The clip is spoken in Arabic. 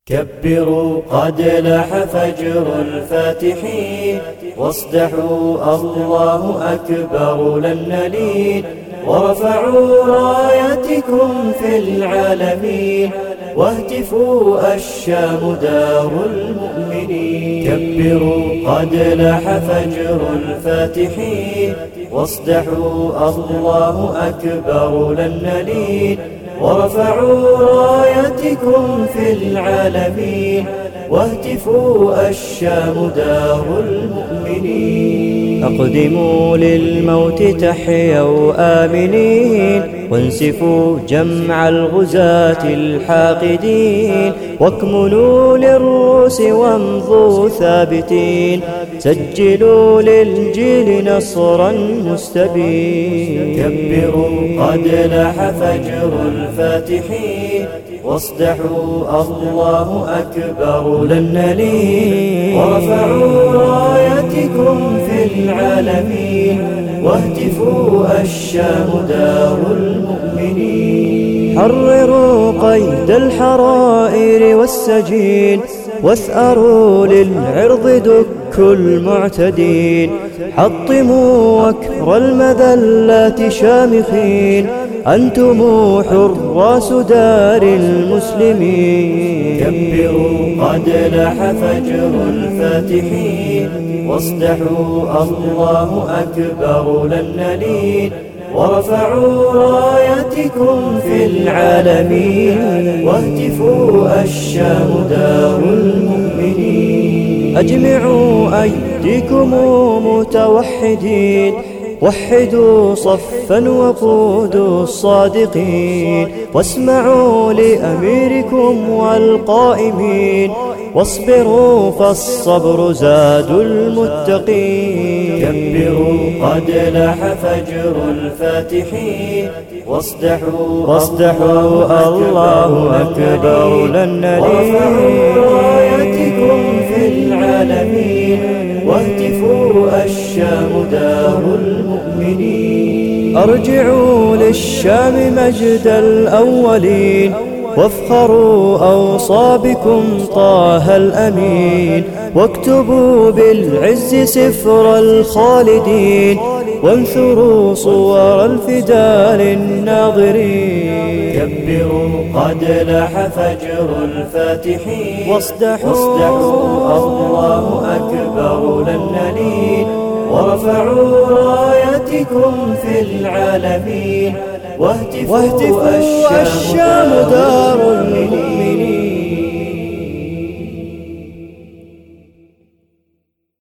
كبروا قد لاح فجر الفاتحين، واصدحوا الله أكبر لن نلين، ورفعوا رايتكم في العالمين، واهتفوا الشام دار المؤمنين. كبروا قد لاح فجر الفاتحين، واصدحوا الله أكبر لن نلين، ورفعوا رايتكم في العالمين، واهتفوا الشام دار المؤمنين. أقدموا للموت تحيوا آمنين، وانسفوا جمع الغزاة الحاقدين، واكملوا للروس وامضوا ثابتين، سجلوا للجيل نصرا مستبين. كبروا قد لاح فجر الفاتحين، واصدحوا الله أكبر لن نلين، ورفعوا رايتكم في العالمين، واهتفوا الشام دار المؤمنين. حرروا قيد الحرائر والسجين، واثأروا للعرض دك المعتدين، حطموا وكر المذلات شامخين، أنتم حراس دار المسلمين. كبروا قد لاح فجر الفاتحين، واصدحوا الله أكبر لن نلين، ورفعوا رايتكم في العالمين، واهتفوا الشام دار المؤمنين. أجمعوا أيديكم متوحدين، وحدوا صفا وقودوا الصادقين، واسمعوا لأميركم والقائمين، واصبروا فالصبر زاد المتقين. كبروا قد لاح فجر الفاتحين، واصدحوا الله أكبر لن نلين، ورفعوا رايتكم في العالمين، واهتفوا الشام دار المؤمنين. أرجعوا للشام مجد الأولين، وافخروا أوصابكم طه الأمين، واكتبوا بالعز سفر الخالدين، وانثروا صور الفداء للناظرين. كبروا قد لاح فجر الفاتحين، واصدحوا الله أكبر لن نلين، ورفعوا رايتكم في العالمين، واهتفوا الشام دار المؤمنين.